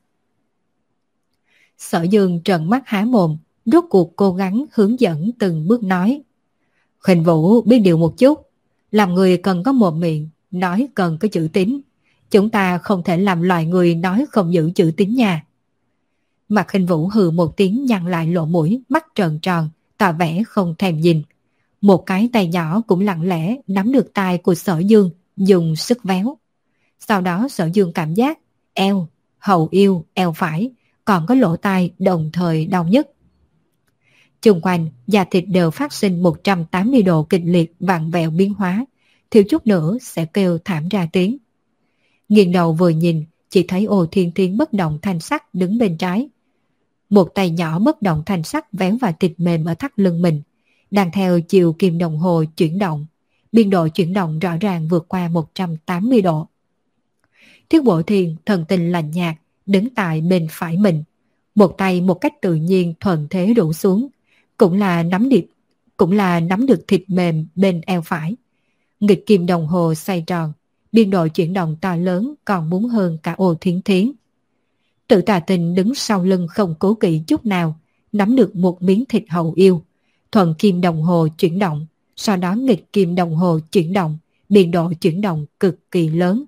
Sở Dương trợn mắt há mồm, rốt cuộc cố gắng hướng dẫn từng bước nói. Khinh Vũ biết điều một chút, làm người cần có mồm miệng, nói cần có chữ tín. Chúng ta không thể làm loài người nói không giữ chữ tín nha. Mạc Khinh Vũ hừ một tiếng, nhăn lại lỗ mũi, mắt tròn tròn, tỏ vẻ không thèm nhìn. Một cái tay nhỏ cũng lặng lẽ nắm được tay của Sở Dương, dùng sức véo. Sau đó Sở Dương cảm giác eo, hậu yêu, eo phải, còn có lỗ tai đồng thời đau nhức. Chung quanh, da thịt đều phát sinh một trăm tám mươi độ kịch liệt vặn vẹo biến hóa, thiếu chút nữa sẽ kêu thảm ra tiếng. Nghiêng đầu vừa nhìn, chỉ thấy Ô Thiên Thiên bất động thanh sắc đứng bên trái. Một tay nhỏ bất động thanh sắc véo vào thịt mềm ở thắt lưng mình, đang theo chiều kim đồng hồ chuyển động. Biên độ chuyển động rõ ràng vượt qua một trăm tám mươi độ. Thiết Bộ Thiên thần tình lạnh nhạt, đứng tại bên phải mình. Một tay một cách tự nhiên thuận thế rủ xuống, cũng là nắm được, cũng là nắm được thịt mềm bên eo phải. Nghịch kim đồng hồ xoay tròn, biên độ chuyển động to lớn còn muốn hơn cả Ô Thiên Thiến. Tự Tà Tình đứng sau lưng không cố kỵ chút nào, nắm được một miếng thịt hậu yêu. Thuận kim đồng hồ chuyển động, sau đó nghịch kim đồng hồ chuyển động, biên độ chuyển động cực kỳ lớn.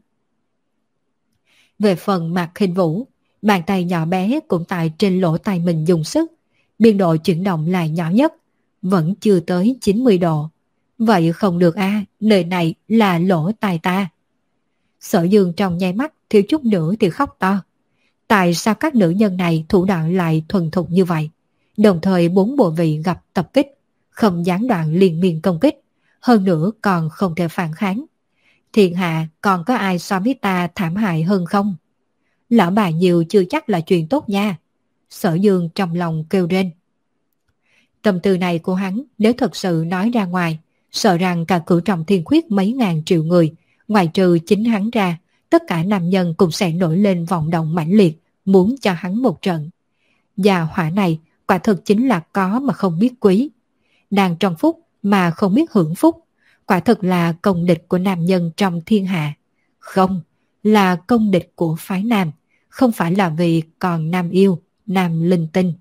Về phần Mạc Khinh Vũ, bàn tay nhỏ bé cũng tại trên lỗ tai mình dùng sức, biên độ chuyển động là nhỏ nhất, vẫn chưa tới chín mươi độ. Vậy không được a, à, nơi này là lỗ tai ta. Sở Dương trong nháy mắt thiếu chút nữa thì khóc to. Tại sao các nữ nhân này thủ đoạn lại thuần thục như vậy? Đồng thời bốn bộ vị gặp tập kích, không gián đoạn liên miên công kích, hơn nữa còn không thể phản kháng. Thiên hạ còn có ai so với ta thảm hại hơn không? Lão bà nhiều chưa chắc là chuyện tốt nha. Sở Dương trong lòng kêu rên. Tâm tư này của hắn nếu thật sự nói ra ngoài, sợ rằng cả cửu trọng thiên khuyết mấy ngàn triệu người, ngoài trừ chính hắn ra, tất cả nam nhân cũng sẽ nổi lên vọng động mãnh liệt, muốn cho hắn một trận. Và hỏa này quả thực chính là có mà không biết quý. Đang trong phúc mà không biết hưởng phúc, quả thực là công địch của nam nhân trong thiên hạ. Không, là công địch của phái nam, không phải là vì còn nam yêu, nam linh tinh.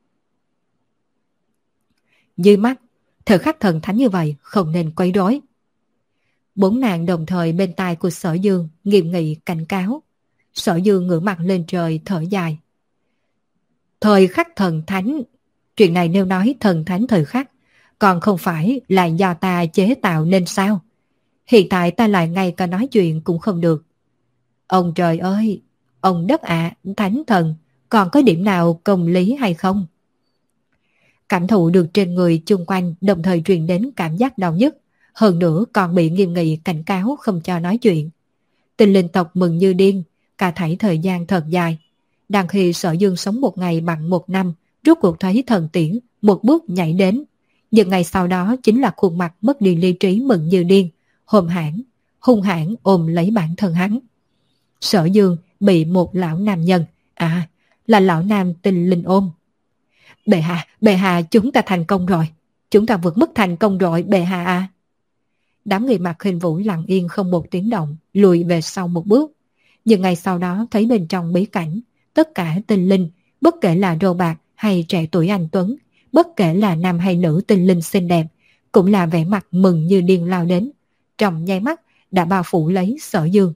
Dưới mắt, thời khắc thần thánh như vậy không nên quấy rối. Bốn nàng đồng thời bên tai của Sở Dương nghiêm nghị cảnh cáo. Sở Dương ngửa mặt lên trời thở dài. Thời khắc thần thánh, chuyện này nếu nói thần thánh thời khắc, còn không phải là do ta chế tạo nên sao? Hiện tại ta lại ngay cả nói chuyện cũng không được. Ông trời ơi, ông đất ạ, à, thánh thần, còn có điểm nào công lý hay không? Cảm thụ được trên người chung quanh đồng thời truyền đến cảm giác đau nhức, hơn nữa còn bị nghiêm nghị cảnh cáo không cho nói chuyện. Tinh linh tộc mừng như điên, cả thảy thời gian thật dài. Đang khi Sở Dương sống một ngày bằng một năm, rốt cuộc thấy thần tiễn một bước nhảy đến. Nhưng ngày sau đó chính là khuôn mặt mất đi lý trí mừng như điên, hồn hãn, hung hãn ôm lấy bản thân hắn. Sở Dương bị một lão nam nhân, à, là lão nam tinh linh ôm. Bệ hạ, bệ hạ, chúng ta thành công rồi. Chúng ta vượt mức thành công rồi, bệ hạ à. Đám người Mạc Khinh Vũ lặng yên không một tiếng động, lùi về sau một bước. Nhưng ngày sau đó thấy bên trong bí cảnh, tất cả tinh linh, bất kể là râu bạc hay trẻ tuổi anh Tuấn, bất kể là nam hay nữ tinh linh xinh đẹp, cũng là vẻ mặt mừng như điên lao đến. Trong nháy mắt đã bao phủ lấy Sở Dương.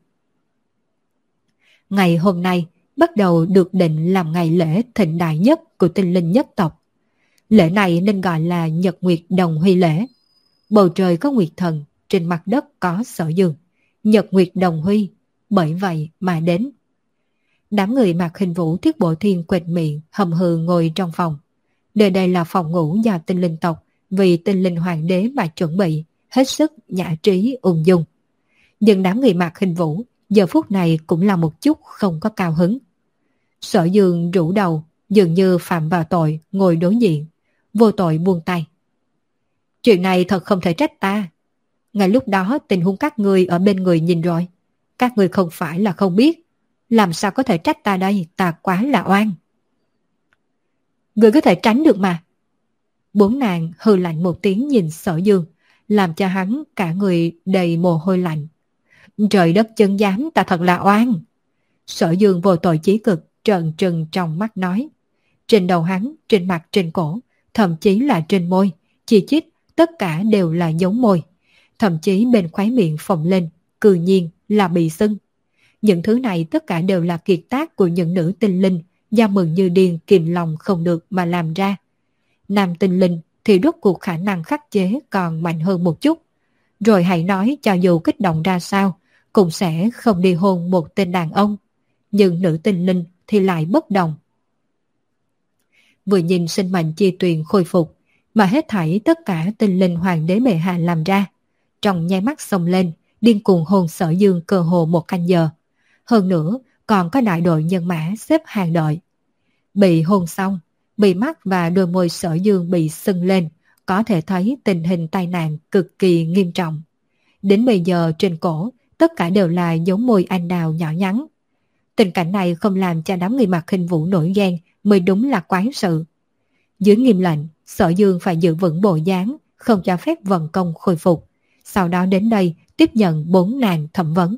Ngày hôm nay bắt đầu được định làm ngày lễ thịnh đại nhất của tinh linh nhất tộc. Lễ này nên gọi là Nhật Nguyệt Đồng Huy lễ. Bầu trời có nguyệt thần, trên mặt đất có Sở Dương. Nhật Nguyệt Đồng Huy, bởi vậy mà đến. Đám người mặc hình vũ Thiết Bộ Thiên quệt miệng hầm hừ ngồi trong phòng. Nơi đây là phòng ngủ do tinh linh tộc vì tinh linh hoàng đế mà chuẩn bị, hết sức nhã trí ung dung. Nhưng đám người mặc hình vũ giờ phút này cũng là một chút không có cao hứng. Sở Dương rũ đầu, dường như phạm vào tội, ngồi đối diện, vô tội buông tay. Chuyện này thật không thể trách ta. Ngay lúc đó tình huống các người ở bên người nhìn rồi. Các người không phải là không biết. Làm sao có thể trách ta đây, ta quá là oan. Người có thể tránh được mà. Bốn nàng hừ lạnh một tiếng nhìn Sở Dương, làm cho hắn cả người đầy mồ hôi lạnh. Trời đất chân giám, ta thật là oan. Sở Dương vô tội chí cực, trợn trừng trong mắt nói. Trên đầu hắn, trên mặt, trên cổ, thậm chí là trên môi, chi chít, tất cả đều là dấu môi. Thậm chí bên khóe miệng phồng lên, cư nhiên là bị sưng. Những thứ này tất cả đều là kiệt tác của những nữ tinh linh do Mừng Như Điên kìm lòng không được mà làm ra. Nam tinh linh thì rốt cuộc khả năng khắc chế còn mạnh hơn một chút. Rồi hãy nói cho dù kích động ra sao, cũng sẽ không đi hôn một tên đàn ông. Nhưng nữ tinh linh thì lại bất đồng. Vừa nhìn sinh mệnh chi tuyền khôi phục, mà hết thảy tất cả tinh linh hoàng đế bệ hạ làm ra. Trong nháy mắt xông lên, điên cuồng hôn Sở Dương cơ hồ một canh giờ. Hơn nữa, còn có đại đội nhân mã xếp hàng đợi. Bị hôn xong, bị mắt và đôi môi Sở Dương bị sưng lên, có thể thấy tình hình tai nạn cực kỳ nghiêm trọng. Đến bây giờ trên cổ, tất cả đều là dấu môi anh đào nhỏ nhắn. Tình cảnh này không làm cho đám người mặc hình vũ nổi ghen mới đúng là quái sự. Dưới nghiêm lệnh, Sở Dương phải giữ vững bộ dáng, không cho phép vận công khôi phục. Sau đó đến đây tiếp nhận bốn nàng thẩm vấn.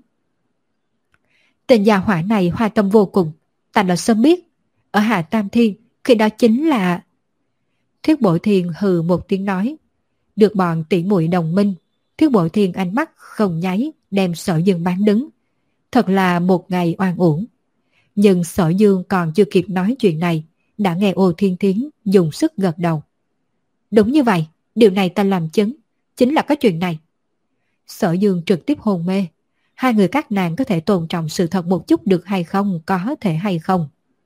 Tên gia hỏa này hoa tâm vô cùng, ta đã sớm biết. Ở Hạ Tam Thiên, khi đó chính là... Thiết Bộ Thiên hừ một tiếng nói. Được bọn tỷ muội đồng minh, Thiết Bộ Thiên ánh mắt không nháy, đem Sở Dương bán đứng. Thật là một ngày oan uổng. Nhưng Sở Dương còn chưa kịp nói chuyện này, đã nghe Ô Thiên Thiến dùng sức gật đầu. Đúng như vậy, điều này ta làm chứng, chính là có chuyện này. Sở Dương trực tiếp hôn mê. Hai người các nàng có thể tôn trọng sự thật một chút được hay không, có thể hay không?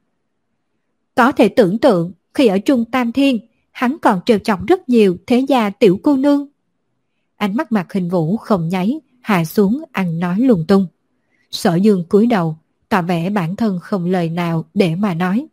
Có thể tưởng tượng, khi ở Trung Tam Thiên, hắn còn trêu chọc rất nhiều thế gia tiểu cô nương. Ánh mắt Mạc Hình Vũ không nháy, hạ xuống ăn nói lung tung. Sở Dương cúi đầu, tỏ vẻ bản thân không lời nào để mà nói.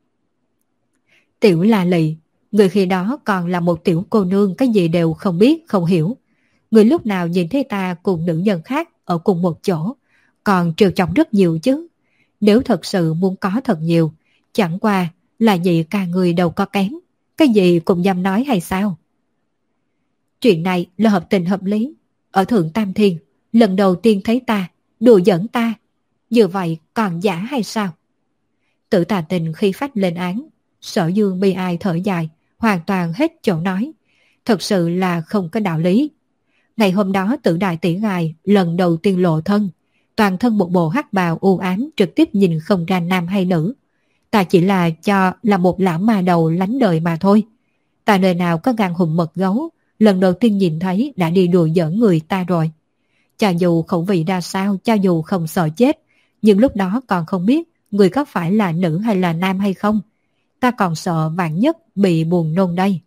Tiểu La Lị, người khi đó còn là một tiểu cô nương, cái gì đều không biết, không hiểu. Người lúc nào nhìn thấy ta cùng nữ nhân khác ở cùng một chỗ, còn trêu chọc rất nhiều chứ. Nếu thật sự muốn có thật nhiều, chẳng qua là nhị ca người đầu có kém, cái gì cũng dám nói hay sao? Chuyện này là hợp tình hợp lý. Ở Thượng Tam Thiên, lần đầu tiên thấy ta, đùa giỡn ta, như vậy còn giả hay sao? Tử Tà Tình khi phách lên án, Sở Dương bi ai thở dài, hoàn toàn hết chỗ nói. Thật sự là không có đạo lý. Ngày hôm đó Tử Đại tỷ ngài lần đầu tiên lộ thân, toàn thân một bộ hắc bào u ám, trực tiếp nhìn không ra nam hay nữ. Ta chỉ là cho là một lão ma đầu lánh đời mà thôi. Ta nơi nào có gan hùm mật gấu, lần đầu tiên nhìn thấy đã đi đùa giỡn người ta rồi. Cho dù khẩu vị ra sao, cho dù không sợ chết, nhưng lúc đó còn không biết người có phải là nữ hay là nam hay không. Ta còn sợ vạn nhất bị buồn nôn đây.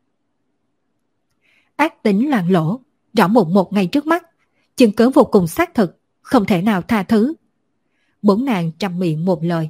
Ác tính làng lỗ, rõ một một ngày trước mắt, chứng cứ vô cùng xác thực, không thể nào tha thứ. Bốn nàng trăm miệng một lời.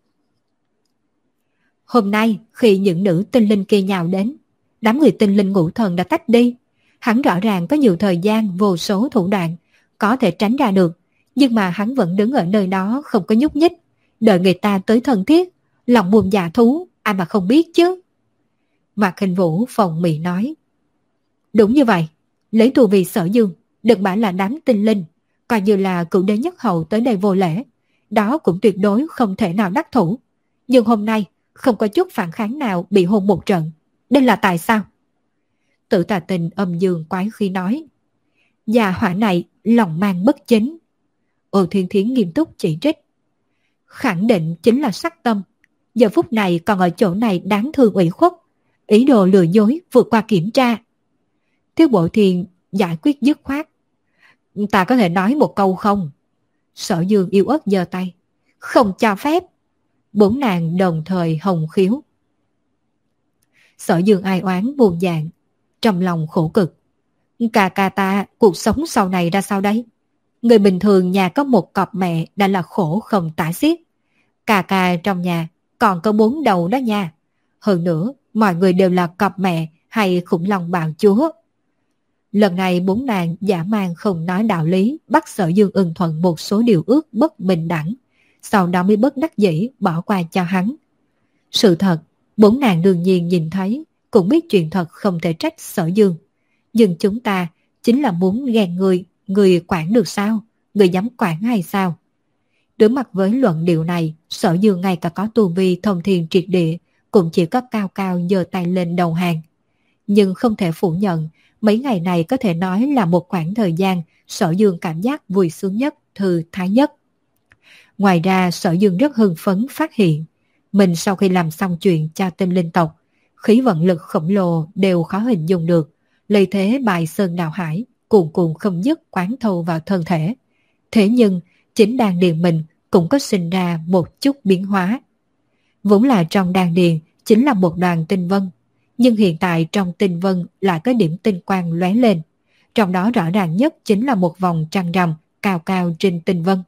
Hôm nay khi những nữ tinh linh kia nhào đến, đám người tinh linh ngũ thần đã tách đi. Hắn rõ ràng có nhiều thời gian, vô số thủ đoạn, có thể tránh ra được, nhưng mà hắn vẫn đứng ở nơi đó không có nhúc nhích, đợi người ta tới thân thiết, lòng buồn dạ thú, ai mà không biết chứ. Mạc Hình Vũ phòng mị nói. Đúng như vậy, lấy thù vì Sở Dương, đừng bảo là đám tinh linh, coi như là cựu đế nhất hầu tới đây vô lễ, đó cũng tuyệt đối không thể nào đắc thủ. Nhưng hôm nay không có chút phản kháng nào, bị hôn một trận, đây là tại sao? Tử Tà Tình âm dương quái khí nói. Già hỏa này lòng mang bất chính. Ô Thiên Thiến nghiêm túc chỉ trích. Khẳng định chính là sắc tâm, giờ phút này còn ở chỗ này đáng thương ủy khuất, ý đồ lừa dối vượt qua kiểm tra. Thiếu Bộ Thiên giải quyết dứt khoát. Ta có thể nói một câu không? Sở Dương yếu ớt giơ tay. Không cho phép. Bốn nàng đồng thời hồng khiếu. Sở Dương ai oán buồn dạng, trong lòng khổ cực. Cà cà ta, cuộc sống sau này ra sao đây? Người bình thường nhà có một cọp mẹ đã là khổ không tả xiết. Cà cà trong nhà còn có bốn đầu đó nha. Hơn nữa, mọi người đều là cọp mẹ hay khủng long bạo chúa. Lần này bốn nàng giả mang không nói đạo lý, bắt Sở Dương ưng thuận một số điều ước bất bình đẳng, sau đó mới bất đắc dĩ bỏ qua cho hắn. Sự thật, bốn nàng đương nhiên nhìn thấy, cũng biết chuyện thật không thể trách Sở Dương. Nhưng chúng ta chính là muốn ghen người, người quản được sao? Người dám quản hay sao? Đối mặt với luận điệu này, Sở Dương ngay cả có tu vi thông thiên triệt địa, cũng chỉ có cao cao giơ tay lên đầu hàng. Nhưng không thể phủ nhận, mấy ngày này có thể nói là một khoảng thời gian Sở Dương cảm giác vui sướng nhất, thư thái nhất. Ngoài ra, Sở Dương rất hưng phấn phát hiện, mình sau khi làm xong chuyện cho tinh linh tộc, khí vận lực khổng lồ đều khó hình dung được, lấy thế bài sơn đào hải, cuồn cuộn không dứt quán thâu vào thân thể. Thế nhưng, chính đan điền mình cũng có sinh ra một chút biến hóa. Vốn là trong đan điền chính là một đoàn tinh vân, nhưng hiện tại trong tinh vân lại có điểm tinh quang lóe lên. Trong đó rõ ràng nhất chính là một vòng trăng rằm cao cao trên tinh vân.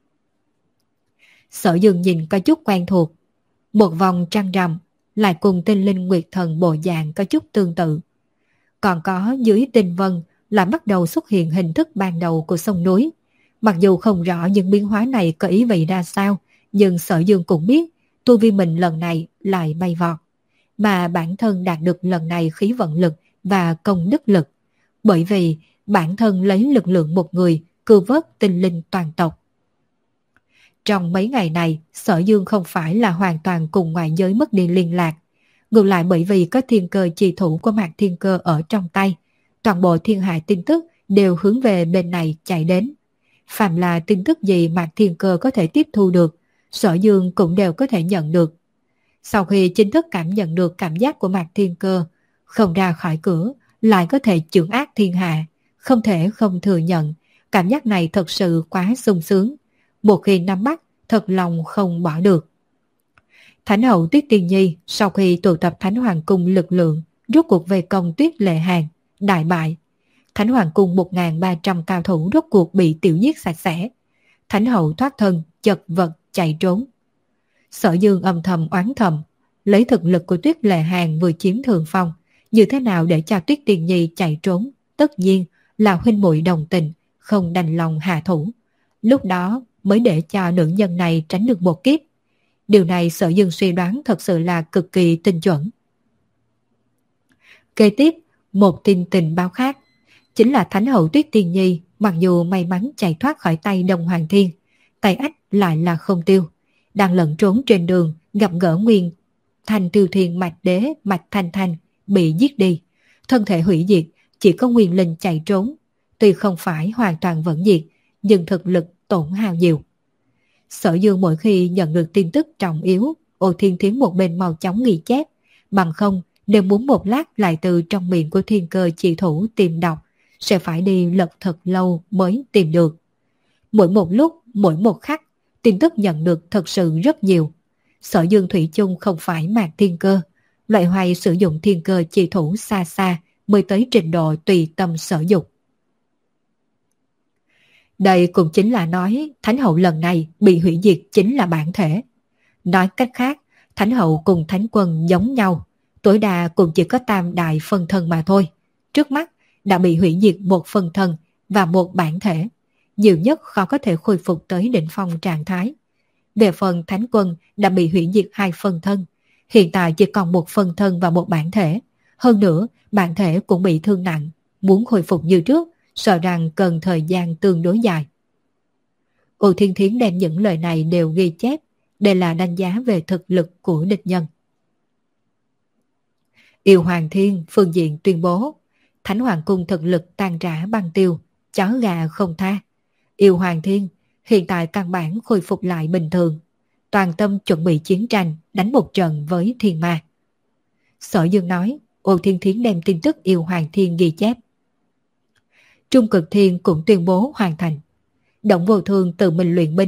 Sở Dương nhìn có chút quen thuộc. Một vòng trăng rằm lại cùng tinh linh nguyệt thần bộ dạng có chút tương tự. Còn có dưới tinh vân là bắt đầu xuất hiện hình thức ban đầu của sông núi. Mặc dù không rõ những biến hóa này có ý vị ra sao, nhưng Sở Dương cũng biết tu vi mình lần này lại bay vọt. Mà bản thân đạt được lần này khí vận lực và công đức lực. Bởi vì bản thân lấy lực lượng một người cứu vớt tinh linh toàn tộc. Trong mấy ngày này, Sở Dương không phải là hoàn toàn cùng ngoại giới mất đi liên lạc. Ngược lại bởi vì có thiên cơ chi thủ của Mạc Thiên Cơ ở trong tay, toàn bộ thiên hạ tin tức đều hướng về bên này chạy đến. Phàm là tin tức gì Mạc Thiên Cơ có thể tiếp thu được, Sở Dương cũng đều có thể nhận được. Sau khi chính thức cảm nhận được cảm giác của Mạc Thiên Cơ, không ra khỏi cửa, lại có thể chưởng ác thiên hạ, không thể không thừa nhận, cảm giác này thật sự quá sung sướng. Một khi nắm bắt, thật lòng không bỏ được. Thánh hậu Tuyết Tiên Nhi sau khi tụ tập Thánh Hoàng Cung lực lượng, rốt cuộc về công Tuyết Lệ Hàn, đại bại. Thánh Hoàng Cung một nghìn ba trăm cao thủ rốt cuộc bị tiểu giết sạch sẽ. Thánh hậu thoát thân, chật vật chạy trốn. Sở Dương âm thầm oán thầm, lấy thực lực của Tuyết Lệ Hàn vừa chiếm thượng phong, như thế nào để cho Tuyết Tiên Nhi chạy trốn, tất nhiên là huynh muội đồng tình, không đành lòng hạ thủ. Lúc đó mới để cho nữ nhân này tránh được một kiếp. Điều này Sở Dương suy đoán thật sự là cực kỳ tinh chuẩn. Kế tiếp, một tin tình báo khác, chính là Thánh hậu Tuyết Tiên Nhi mặc dù may mắn chạy thoát khỏi tay Đông Hoàng Thiên, tay ách lại là không tiêu. Đang lẫn trốn trên đường, gặp gỡ Nguyên Thanh Tiêu Thiên Mạch Đế Mạch Thanh Thanh bị giết đi. Thân thể hủy diệt, chỉ có Nguyên Linh chạy trốn. Tuy không phải hoàn toàn vẫn diệt, nhưng thực lực tổn hao nhiều. Sở Dương mỗi khi nhận được tin tức trọng yếu, Ô Thiên Thiến một bên mau chóng ghi chép, bằng không nếu muốn một lát lại từ trong miệng của thiên cơ chỉ thủ tìm đọc, sẽ phải đi lật thật lâu mới tìm được. Mỗi một lúc, mỗi một khắc, tin tức nhận được thật sự rất nhiều. Sở Dương thủy chung không phải Mạc Thiên Cơ, loại hoài sử dụng thiên cơ chỉ thủ xa xa mới tới trình độ tùy tâm sở dục. Đây cũng chính là nói Thánh hậu lần này bị hủy diệt chính là bản thể. Nói cách khác, Thánh hậu cùng Thánh quân giống nhau, tối đa cũng chỉ có tam đại phân thân mà thôi. Trước mắt đã bị hủy diệt một phân thân và một bản thể, nhiều nhất khó có thể khôi phục tới đỉnh phong trạng thái. Về phần Thánh quân đã bị hủy diệt hai phân thân, hiện tại chỉ còn một phân thân và một bản thể. Hơn nữa, bản thể cũng bị thương nặng, muốn khôi phục như trước, sợ rằng cần thời gian tương đối dài. Ô Thiên Thiến đem những lời này đều ghi chép, đây là đánh giá về thực lực của địch nhân. Yêu Hoàng Thiên phương diện tuyên bố, Thánh Hoàng Cung thực lực tan rã băng tiêu, chó gà không tha. Yêu Hoàng Thiên hiện tại căn bản khôi phục lại bình thường, toàn tâm chuẩn bị chiến tranh, đánh một trận với thiên ma. Sở Dương nói, Ô Thiên Thiến đem tin tức Yêu Hoàng Thiên ghi chép. Trung Cực Thiên cũng tuyên bố hoàn thành. Động Vô Thương tự mình luyện binh,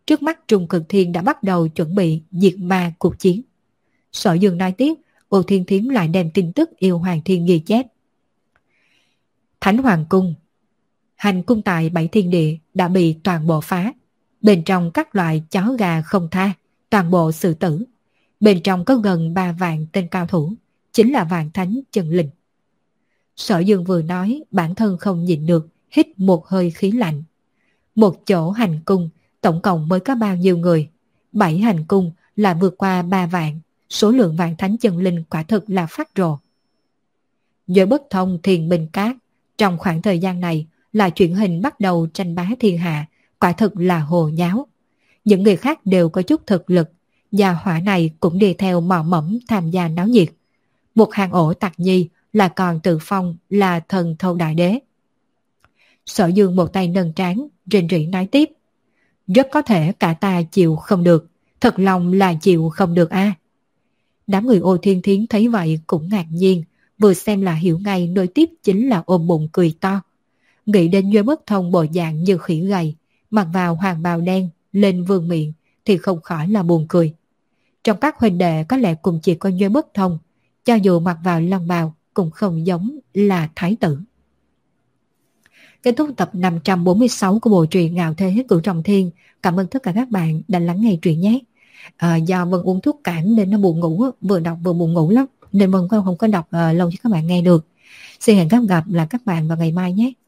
Trước mắt Trung Cực Thiên đã bắt đầu chuẩn bị diệt ma cuộc chiến. Sở Dương nói tiếp, Ô Thiên Thiến lại đem tin tức yêu Hoàng Thiên ghi chép. Thánh Hoàng Cung, hành cung tại Bảy Thiên Địa đã bị toàn bộ phá. Bên trong các loại chó gà không tha, toàn bộ xử tử. Bên trong có gần ba vạn tên cao thủ, chính là vạn thánh chân linh. Sở Dương vừa nói, bản thân không nhịn được, hít một hơi khí lạnh. Một chỗ hành cung, tổng cộng mới có bao nhiêu người? Bảy hành cung là vượt qua ba vạn, số lượng vạn thánh chân linh quả thực là phát rồ. Giữa bất thông thiền bình cát, trong khoảng thời gian này là truyền hình bắt đầu tranh bá thiên hạ, quả thực là hồ nháo. Những người khác đều có chút thực lực, gia hỏa này cũng đi theo mò mẫm tham gia náo nhiệt. Một hàng ổ tặc nhi là còn tự phong là thần thâu đại đế. Sở Dương một tay nâng trán, rên rỉ nói tiếp. Rất có thể cả ta chịu không được, thật lòng là chịu không được a. À. Đám người Ô Thiên Thiến thấy vậy cũng ngạc nhiên, vừa xem là hiểu ngay nối tiếp chính là ôm bụng cười to. Nghĩ đến Duy Bất Thông bộ dạng như khỉ gầy, mặc vào hoàng bào đen, lên vương miệng thì không khỏi là buồn cười. Trong các huynh đệ có lẽ cũng chỉ có Duy Bất Thông, cho dù mặc vào long bào cũng không giống là thái tử. Kết thúc tập năm trăm bốn mươi sáu của bộ truyện Ngạo Thế Cửu Trọng Thiên. Cảm ơn tất cả các bạn đã lắng nghe truyện nhé. À, do Vân uống thuốc cảm nên nó buồn ngủ, vừa đọc vừa buồn ngủ lắm, nên Vân không có đọc uh, lâu cho các bạn nghe được. Xin hẹn gặp gặp là các bạn vào ngày mai nhé.